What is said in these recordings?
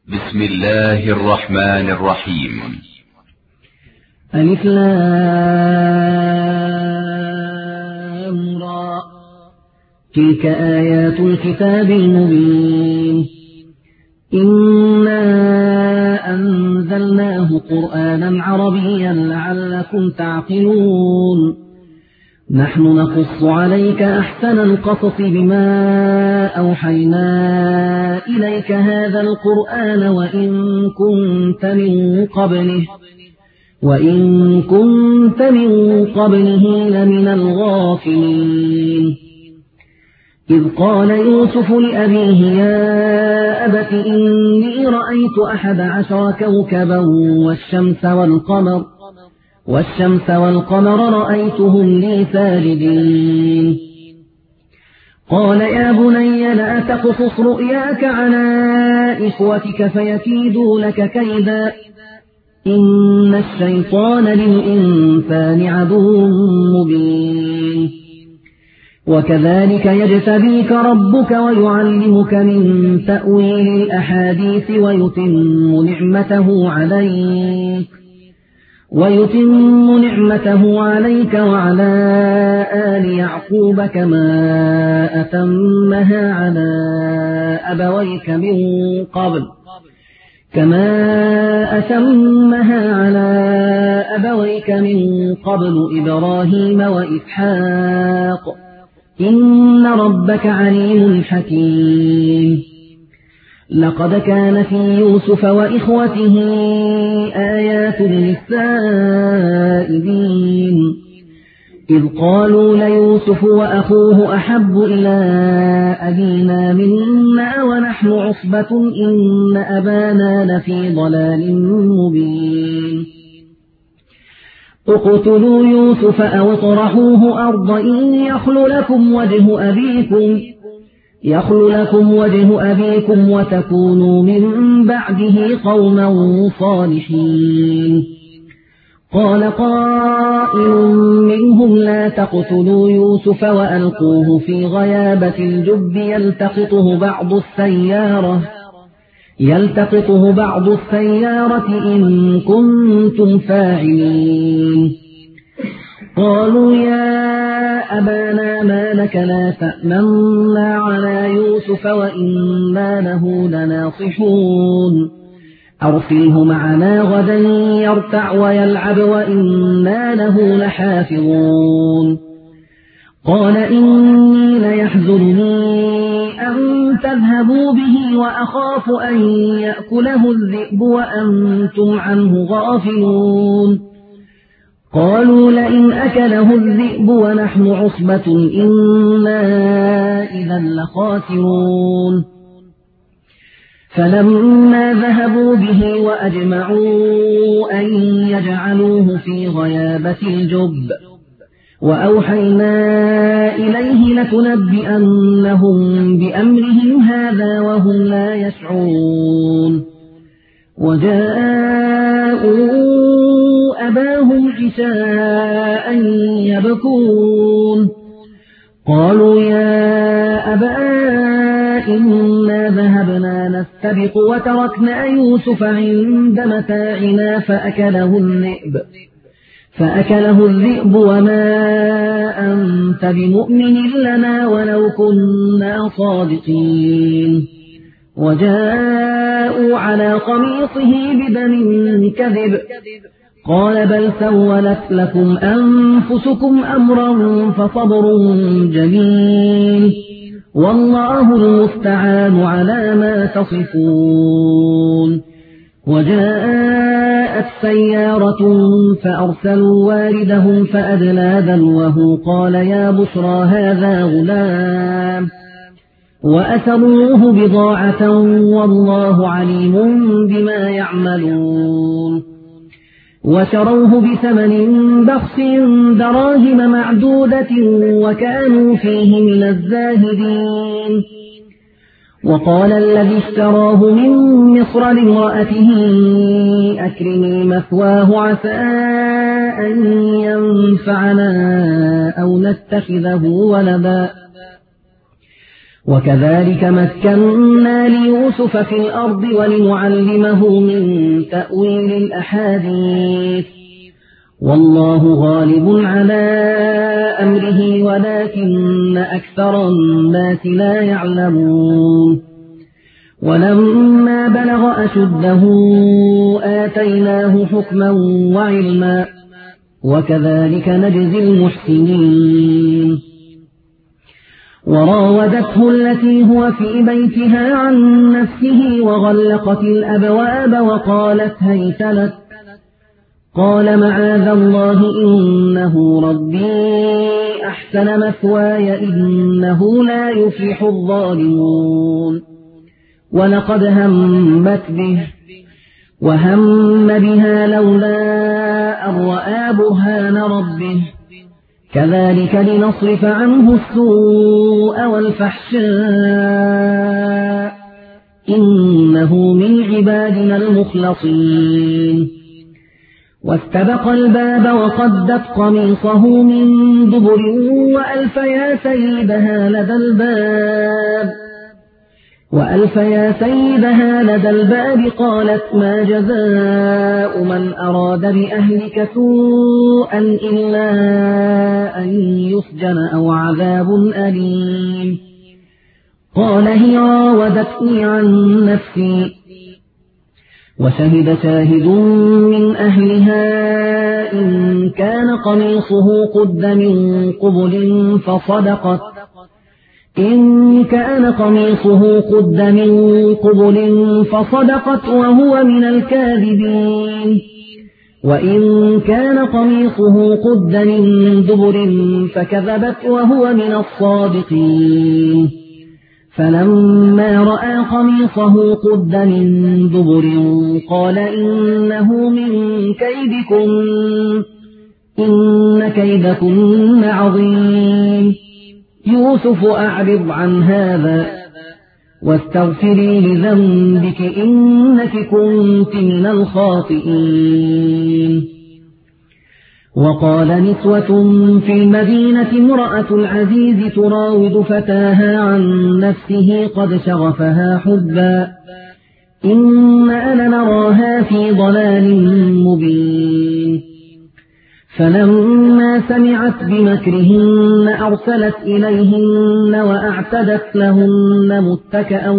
بسم الله الرحمن الرحيم. ألف لام را. تلك آيات الكتاب المبين. إنا أنزلناه قرآنا عربيا لعلكم تعقلون. نحن نقص عليك أحسن القصص بما أوحينا إليك هذا القرآن وإن كنت من قبله لمن الغافلين. إذ قال يوسف لأبيه يا أبت إني رأيت 11 كوكبا والشمس والقمر رأيتهم لي ساجدين. قال يا بني لا تقصص رؤياك على إخوتك فيكيدوا لك كيدا إن الشيطان للإنسان عدو مبين. وكذلك يجتبيك ربك ويعلمك من تأويل الأحاديث ويتم نعمته عليك وعلى آل يعقوب كما أتمها على أبويك من قبل إبراهيم وإسحاق إن ربك عليم حكيم. لقد كان في يوسف وإخوته آيات للسائلين. إذ قالوا ليوسف وأخوه أحب إلى أبينا منا ونحن عصبة إن أبانا لفي ضلال مبين. اقتلوا يوسف أو اطرحوه أرضا يخل لكم وجه أبيكم وتكونوا من بعده قوما صالحين. قال قائل منهم لا تقتلوا يوسف وألقوه في غيابة الجب يلتقطه بعض السيارة إن كنتم فاعلين. قالوا يا أبانا ما لك لا تأمنا على يوسف وإنا له لناصحون. أرسله معنا غدا يرتع ويلعب وإنا له لحافظون. قال إني ليحزنني أن تذهبوا به وأخاف أن يأكله الذئب وأنتم عنه غافلون. قالوا لئن أكله الذئب ونحن عصبة إنا إذا لخاسرون. فلما ذهبوا به وأجمعوا أن يجعلوه في غيابة الجب وأوحينا إليه لتنبئنهم بأمرهم هذا وهم لا يشعرون. وجاءوا أباهم عشاء يبكون. قالوا يا أبانا إنا ذهبنا نستبق وتركنا يوسف عند متاعنا فأكله الذئب وما أنت بمؤمن لنا ولو كنا صادقين. وجاءوا على قميصه بدم كذب. قال بل سولت لكم أنفسكم أمرا فصبر جميل والله المستعان على ما تصفون. وجاءت سيارة فأرسلوا واردهم فأدلى دلوه قال يا بشرى هذا غلام وأسروه بضاعة والله عليم بما يعملون. وشروه بثمن بخس دراهم معدودة وكانوا فيه من الزاهدين. وقال الذي اشتراه من مصر لامرأته أكرمي مثواه عسى أن ينفعنا أو نتخذه ولدا وكذلك مكنا ليوسف في الأرض ولنعلمه من تأويل الأحاديث والله غالب على أمره ولكن أكثر الناس لا يعلمون ولما بلغ أشده آتيناه حكما وعلما وكذلك نجزي المحسنين وراودته التي هو في بيتها عن نفسه وغلقت الأبواب وقالت هيت لك قال معاذ الله إنه ربي أحسن مثواي إنه لا يفلح الظالمون ولقد همت به وهم بها لولا أن رأى برهان ربه كذلك لنصرف عنه السوء والفحشاء إنه من عبادنا المخلصين واستبق الباب وقدت قميصه من دبر وألف يا سيدها لدى الباب قالت ما جزاء من أراد بأهلك سوءا إلا أن يسجن أو عذاب أليم قال هي راودتني عن نفسي وشهد شاهد من أهلها إن كان قميصه قد من قبل فصدقت وهو من الكاذبين وإن كان قميصه قد من دبر فكذبت وهو من الصادقين فلما رأى قميصه قد من دبر قال إنه من كيدكن إن كيدكن عظيم يوسف أعرض عن هذا واستغفري لذنبك إنك كنت من الخاطئين وقال نسوة في المدينة امرأة العزيز تراود فتاها عن نفسه قد شغفها حبا إنا لنراها في ضلال مبين فلما سمعت بمكرهن أرسلت إليهن وأعتدت لهن متكأ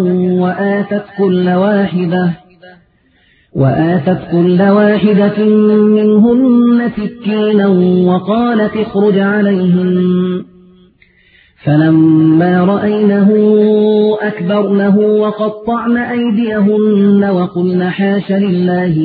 وآتت كل واحدة منهن سكينا وقالت اخرج عليهن فلما رأينه أكبرنه وقطعن أيديهن وقلن حاش لله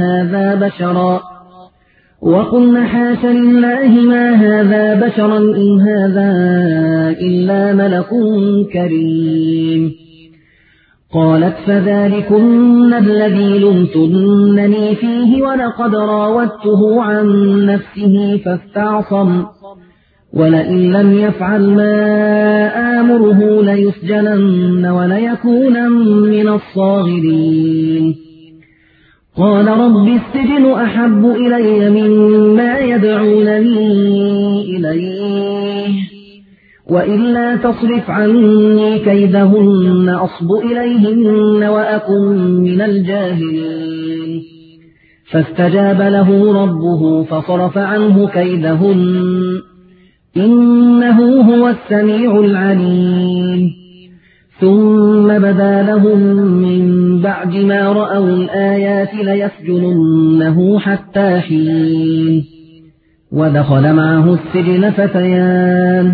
ما هذا بشرا إن هذا إلا ملك كريم قالت فذلكن الذي لمتنني فيه ولقد راودته عن نفسه فاستعصم ولئن لم يفعل ما آمره ليسجنن وليكون من الصاغرين قال رب السجن أحب إلي مما يدعونني إليه وإلا تصرف عني كيدهن أصب إليهن وأكن من الجاهلين فاستجاب له ربه فصرف عنه كيدهن إنه هو السميع العليم ثم بدا لهم من بعد ما رأوا الآيات ليسجننه حتى حين ودخل معه السجن فتيان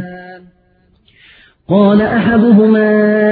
قال أحدهما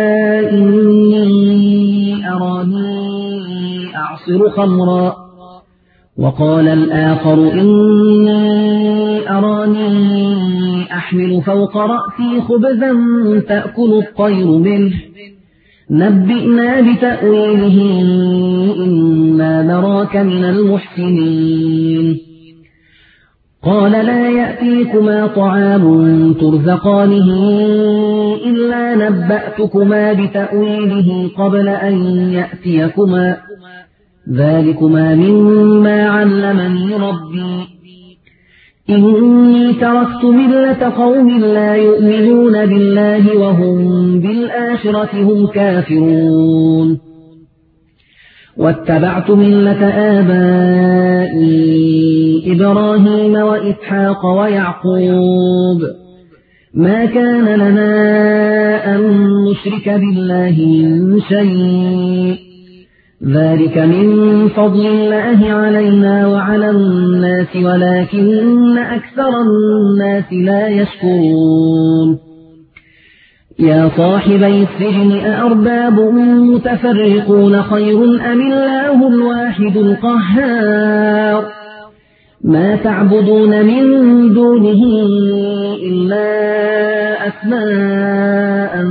إني أراني أعصر خمرا وقال الآخر إني أراني أحمل فوق رأسي خبزا تأكل الطير منه نبئنا بتأويله إنا نراك من المحسنين قال لا يأتيكما طعام ترزقانه إلا نبأتكما بتأويله قبل أن يأتيكما ذلكما مما علمني ربي إني تركت ملة قوم لا يؤمنون بالله وهم بالآخرة هم كافرون واتبعت ملة آبائي إبراهيم وإسحاق ويعقوب ما كان لنا أن نشرك بالله من شيء ذلك من فضل الله علينا وعلى الناس ولكن أكثر الناس لا يشكرون يا صاحبي السجن أأرباب متفرقون خير أم الله الواحد القهار ما تعبدون من دونه إلا أسماء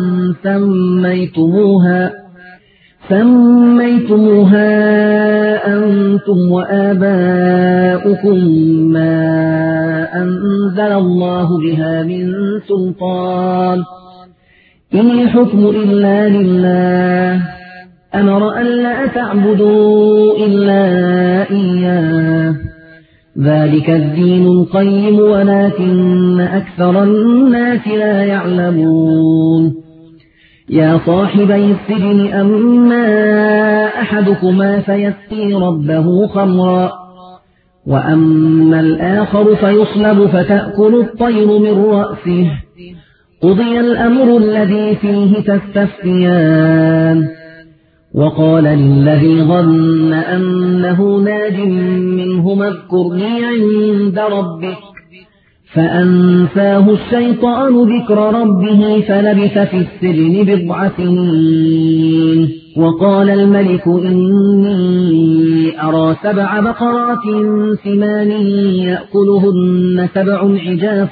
سميتموها أنتم وآباؤكم ما أنزل الله بها من سلطان إن الحكم إلا لله أمر ألا تعبدوا إلا إياه ذلك الدين القيم ولكن أكثر الناس لا يعلمون يا صاحبي السجن أما أحدكما فيسقي ربه خمرا وأما الآخر فيصلب فتأكل الطير من رأسه قضي الأمر الذي فيه تستفتيان وقال للذي ظن أنه ناج منهما اذكرني عند ربك فأنساه الشيطان ذكر ربه فلبث في السجن بضع سنين وقال الملك إني أرى 7 بقرات سمان يأكلهن 7 عجاف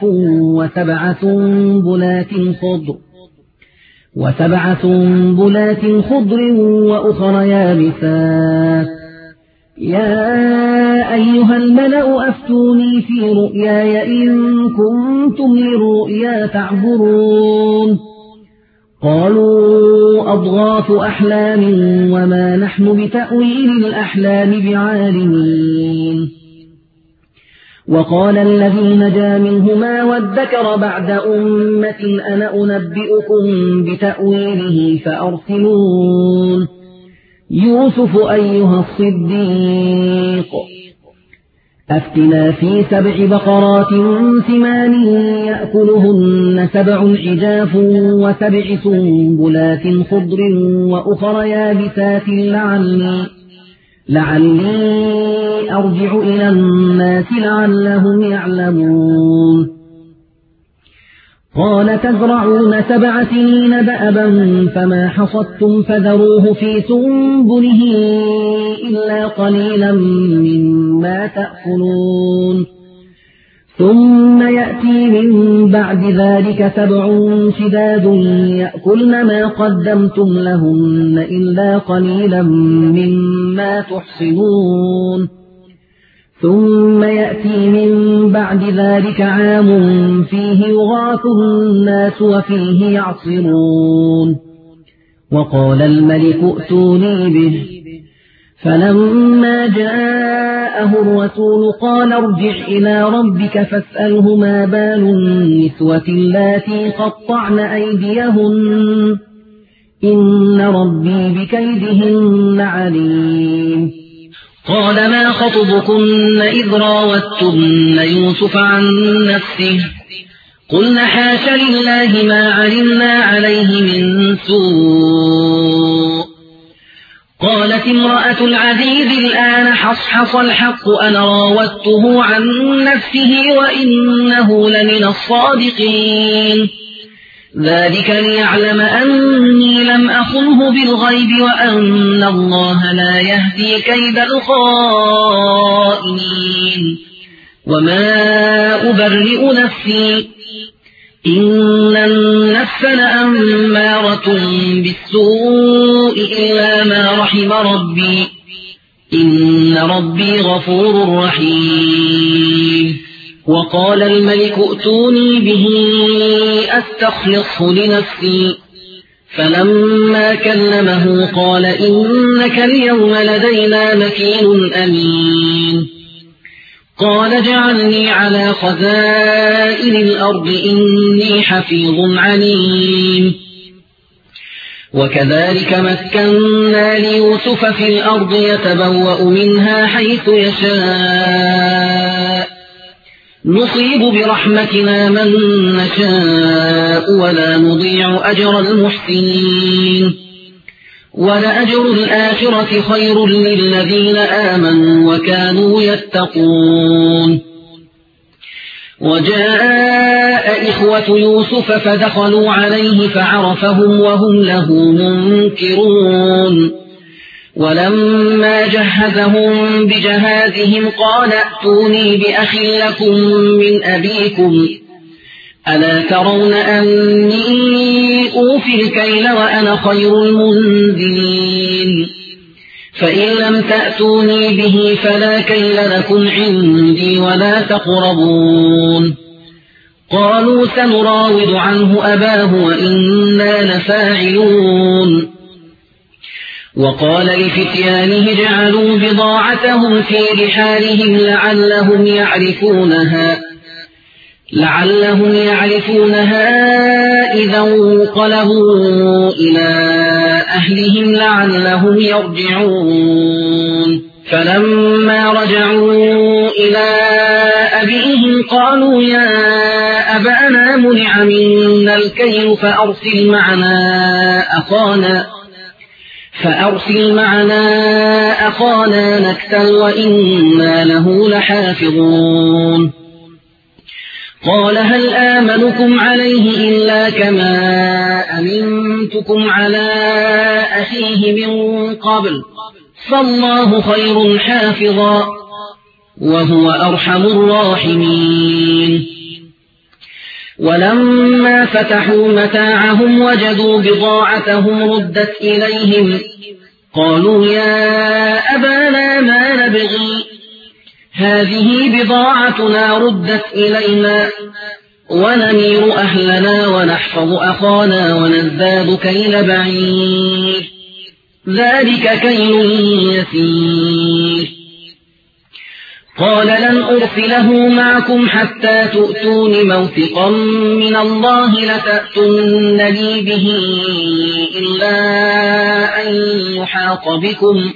و7 سنبلات خضر وأخر يابسات يا أيها الملأ أفتوني في رؤياي إن كنتم للرؤيا تعبرون قالوا أضغاث أحلام وما نحن بتأويل الأحلام بعالمين وقال الذي نجا منهما وادكر بعد أمة أنا أنبئكم بتأويله فأرسلون يوسف أيها الصديق أفتنا في 7 بقرات سمان يأكلهن 7 عجاف و7 سنبلات خضر وأخر يابسات لعلي أرجع إلى الناس لعلهم يعلمون قال تزرعون 7 سنين دأبا فما حصدتم فذروه في سنبله إلا قليلا مما تأكلون ثم يأتي من بعد ذلك 7 شداد يأكلن ما قدمتم لهن إلا قليلا مما تحصنون ثم يأتي من بعد ذلك عام فيه يغاث الناس وفيه يعصرون وقال الملك ائتوني به فلما جاءه الرسول قال ارجع إلى ربك فاسأله ما بال النسوة اللاتي قطعن أيديهن إن ربي بكيدهن عليم قال ما خطبكن إذ راوتن يوسف عن نفسه قلنا حاش لله ما علمنا عليه من سوء قالت امرأة العزيز الآن حصحص الحق أنا راودته عن نفسه وإنه لمن الصادقين ذلك ليعلم أني لم أخنه بالغيب وأن الله لا يهدي كيد الخائنين وما أبرئ نفسي إن النفس لأمارة بالسوء إلا ما رحم ربي إن ربي غفور رحيم وقال الملك ائتوني به أستخلصه لنفسي فلما كلمه قال إنك اليوم لدينا مكين أمين قال اجعلني على خزائن الأرض إني حفيظ عليم وكذلك مكنا ليوسف في الأرض يتبوأ منها حيث يشاء نصيب برحمتنا من نشاء ولا نضيع أجر المحسنين ولأجر الآخرة خير للذين آمنوا وكانوا يتقون وجاء إخوة يوسف فدخلوا عليه فعرفهم وهم له منكرون ولما جهزهم بجهازهم قال ائتوني بأخ لكم من أبيكم ألا ترون أني أوفي الكيل وأنا خير المنزلين فإن لم تأتوني به فلا كيل لكم عندي ولا تقربون قالوا سنراود عنه أباه وإنا لفاعلون وقال لفتيانه اجعلوا بضاعتهم في رحالهم لعلهم يعرفونها إذا انقلبوا إلى أهلهم لعلهم يرجعون فلما رجعوا إلى أبيهم قالوا يا أبانا منع منا الكيل فأرسل معنا أخانا نكتل وإنا له لحافظون قال هل آمنكم عليه إلا كما أمنتكم على أخيه من قبل فالله خير حافظا وهو أرحم الراحمين ولما فتحوا متاعهم وجدوا بضاعتهم ردت إليهم قالوا يا أبانا ما نبغي هذه بضاعتنا ردت إلينا ونمير أهلنا ونحفظ أخانا ونزداد كيل بعير ذلك كيل يسير قال لن أرسله معكم حتى تؤتون موثقا من الله لتأتونني به إلا أن يحاط بكم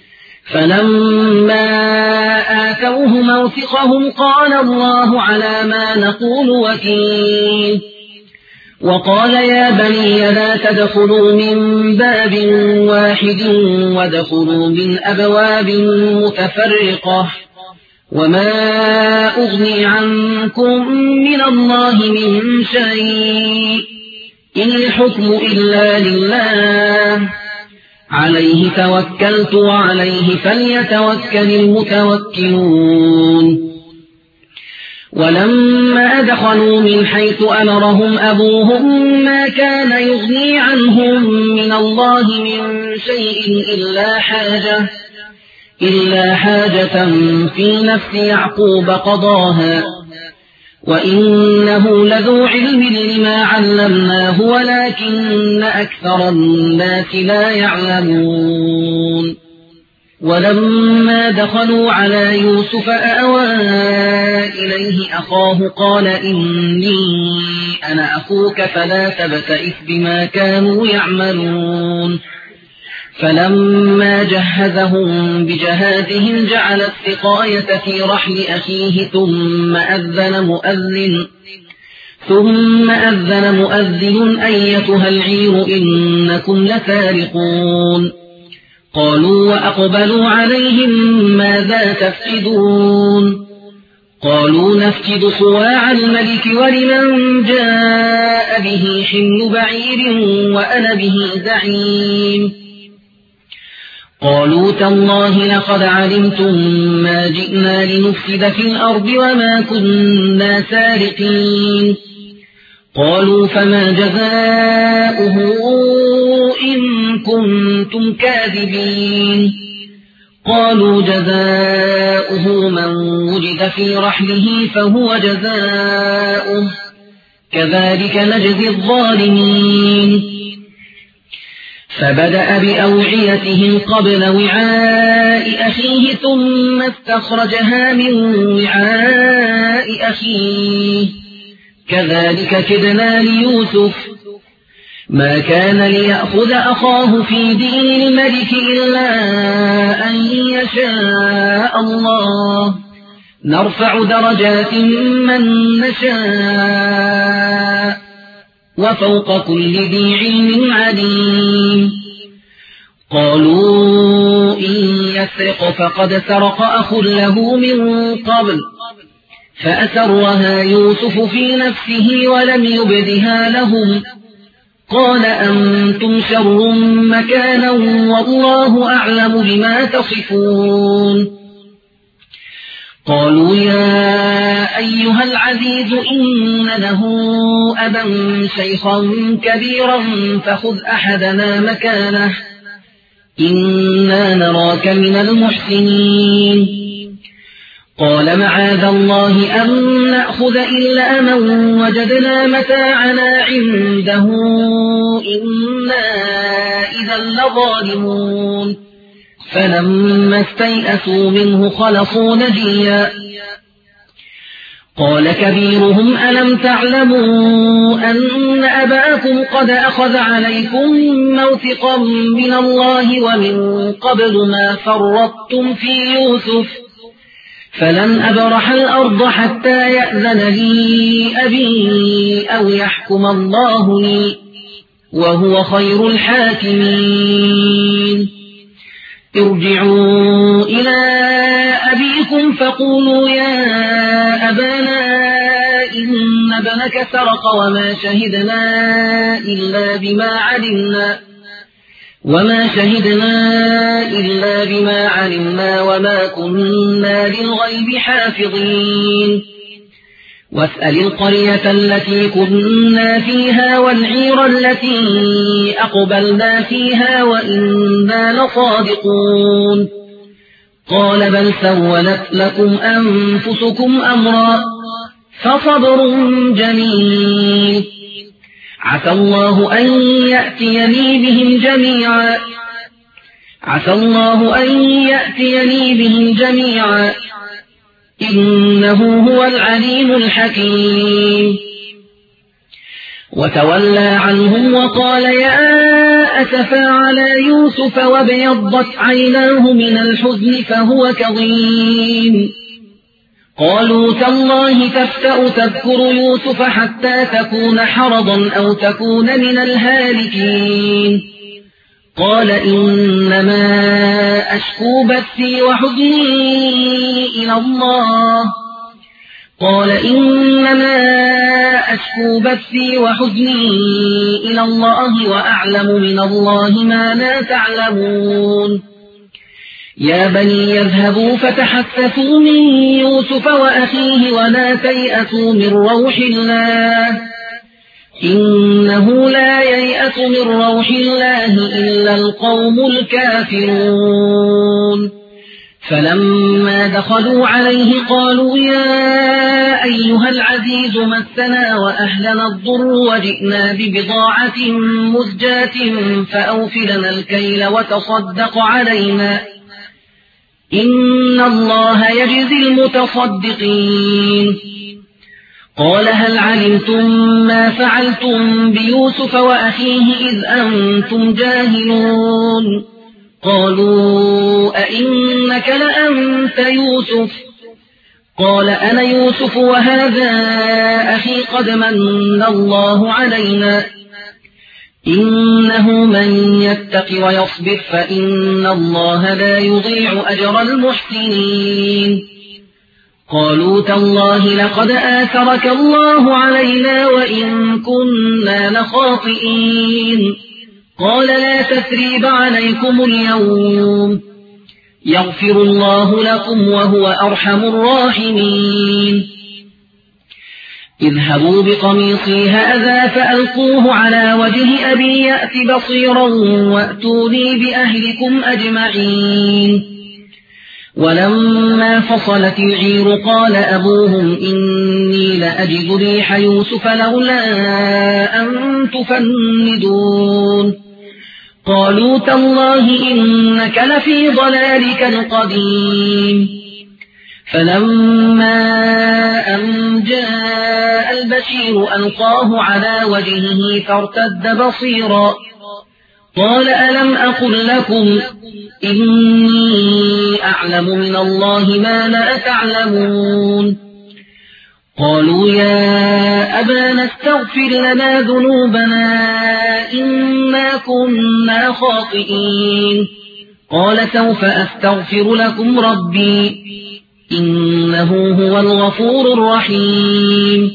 فلما آتوه موثقهم قال الله على ما نقول وكيل وقال يا بني لا تدخلوا من باب واحد وادخلوا من أبواب متفرقة وما أغني عنكم من الله من شيء إن الحكم إلا لله عليه توكلت وعليه فليتوكل المتوكلون ولما دخلوا من حيث أمرهم أبوهم ما كان يغني عنهم من الله من شيء إلا حاجة في نفس يعقوب قضاها وإنه لذو علم لما علمناه ولكن أكثر الناس لا يعلمون ولما دخلوا على يوسف آوى إليه أخاه قال إني أنا أخوك فلا تبتئس بما كانوا يعملون فلما جهزهم بجهازهم جعل السقاية في رحل أخيه ثم أذن مؤذن أيتها العير إنكم لسارقون قالوا وأقبلوا عليهم ماذا تفقدون قالوا نفقد صواع الملك ولمن جاء به حمل بعير وأنا به زعيم قالوا تالله لقد علمتم ما جئنا لنفسد في الأرض وما كنا سارقين قالوا فما جزاؤه إن كنتم كاذبين قالوا جزاؤه من وجد في رحله فهو جزاؤه كذلك نجزي الظالمين فبدأ بأوعيتهم قبل وعاء أخيه ثم استخرجها من وعاء أخيه كذلك كدنا ليوسف ما كان ليأخذ أخاه في دين الملك إلا أن يشاء الله نرفع درجات من نشاء وفوق كل ذي علم عليم قالوا إن يسرق فقد سرق أخ له من قبل فأسرها يوسف في نفسه ولم يبدها لهم قال أنتم شر مكانا والله أعلم بما تصفون قالوا يا أيها العزيز إن له أبا شيخا كبيرا فخذ أحدنا مكانه إنا نراك من المحسنين قال معاذ الله أن نأخذ إلا من وجدنا متاعنا عنده إنا إذا لظالمون فلما استيئسوا منه خلصوا نجيا قال كبيرهم ألم تعلموا أن أباكم قد أخذ عليكم موثقا من الله ومن قبل ما فرطتم في يوسف فلن أبرح الأرض حتى يأذن لي أبي أو يحكم الله لي وهو خير الحاكمين ارجعوا إلى أبيكم فقولوا يا أبانا إن ابنك سرق وما شهدنا إلا بما علمنا وما كنا للغيب حافظين واسأل القرية التي كنا فيها والعير التي أقبلنا فيها وإنا لصادقون قال بل سولت لكم أنفسكم أمرا فصبر جميل عسى الله أن يأتيني بهم جميعا إنه هو العليم الحكيم وتولى عنهم وقال يا أسفا على يوسف وابيضت عيناه من الحزن فهو كظيم قالوا تالله تفتأ تذكر يوسف حتى تكون حرضا أو تكون من الهالكين قال إنما أشكو بثي وحزني إلى الله وأعلم من الله ما لا تعلمون يا بني يذهبوا فتحسسوا من يوسف وأخيه ولا تيأسوا من روح الله إنه لا ييأس من روح الله إلا القوم الكافرون فلما دخلوا عليه قالوا يا أيها العزيز مسنا وأهلنا الضر وجئنا ببضاعة مزجاة فأوف لنا الكيل وتصدق علينا إن الله يجزي المتصدقين قال هل علمتم ما فعلتم بيوسف وأخيه إذ أنتم جاهلون قالوا أئنك لأنت يوسف قال أنا يوسف وهذا أخي قد من الله علينا إنه من يتق ويصبر فإن الله لا يضيع أجر المحسنين قالوا تالله لقد آثرك الله علينا وإن كنا لخاطئين قال لا تثريب عليكم اليوم يغفر الله لكم وهو أرحم الراحمين اذهبوا بقميصي هذا فألقوه على وجه أبي يأت بصيرا وأتوني بأهلكم أجمعين ولما فصلت العير قال أبوهم إني لأجد ريح يوسف لولا أن تفندون قالوا تالله إنك لفي ضلالك القديم فلما أن جاء البشير ألقاه على وجهه فارتد بصيرا قال ألم أقل لكم إني أعلم من الله ما لا تعلمون قالوا يا أبانا استغفر لنا ذنوبنا إنا كنا خاطئين قال سوف أستغفر لكم ربي إنه هو الغفور الرحيم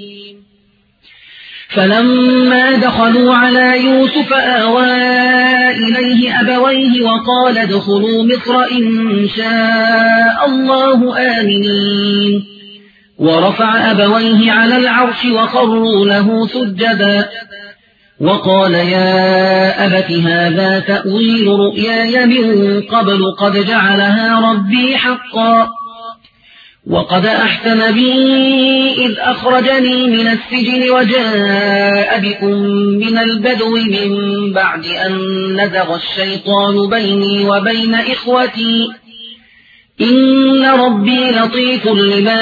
فلما دخلوا على يوسف آوى إليه أبويه وقال ادخلوا مصر إن شاء الله آمنين ورفع أبويه على العرش وخروا له سجدا وقال يا أبت هذا تأويل رؤياي من قبل قد جعلها ربي حقا وقد أحسن بي إذ أخرجني من السجن وجاء بكم من البدو من بعد أن نزغ الشيطان بيني وبين إخوتي إن ربي لطيف لما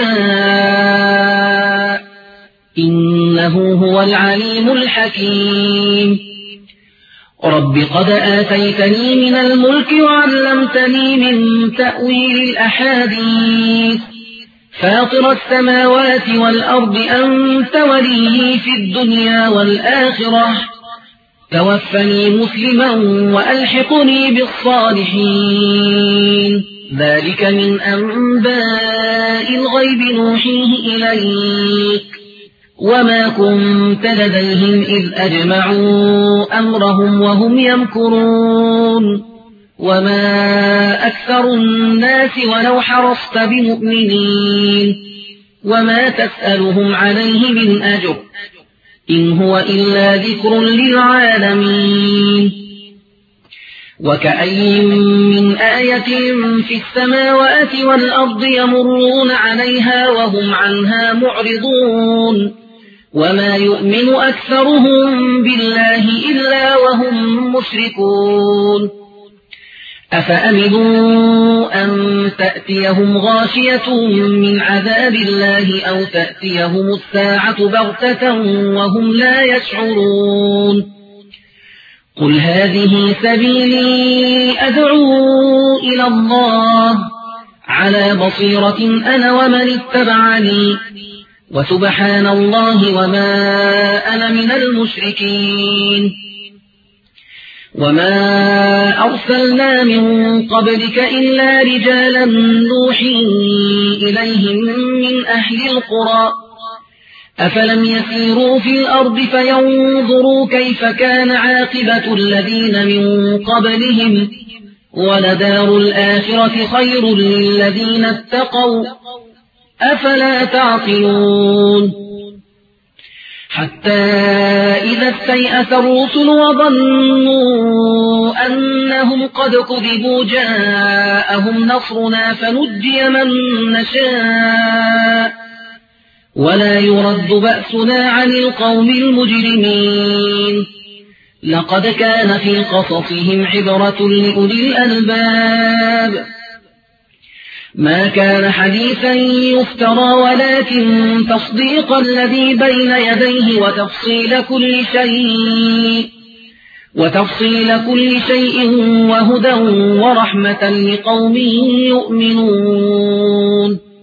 يشاء إنه هو العليم الحكيم رب قد آتيتني من الملك وعلمتني من تأويل الأحاديث فاطر السماوات والأرض أنت ولي في الدنيا والآخرة توفني مسلما وألحقني بالصالحين ذلك من أنباء الغيب نوحيه إليك وما كنت لديهم إذ أجمعوا أمرهم وهم يمكرون وما أكثر الناس ولو حرصت بمؤمنين وما تسألهم عليه من أجر إن هو إلا ذكر للعالمين وكأي من آية في السماوات والأرض يمرون عليها وهم عنها معرضون وما يؤمن أكثرهم بالله إلا وهم مشركون أفأمنوا أن تأتيهم غاشية من عذاب الله أو تأتيهم الساعة بغتة وهم لا يشعرون قل هذه سبيلي أدعو إلى الله على بصيرة أنا ومن اتبعني وسبحان الله وما أنا من المشركين وما أرسلنا من قبلك إلا رجالا نوحي إليهم من أهل القرى أفلم يسيروا في الأرض فينظروا كيف كان عاقبة الذين من قبلهم ولدار الآخرة خير للذين اتقوا أفلا تعقلون حتى إذا استيأس الرسل وظنوا أنهم قد كذبوا جاءهم نصرنا فنجي من نشاء ولا يرد بأسنا عن القوم المجرمين لقد كان في قصصهم عبرة لأولي الألباب ما كان حديثا يفترى ولكن تصديق الذي بين يديه وتفصيل كل شيء وهدى ورحمة لقوم يؤمنون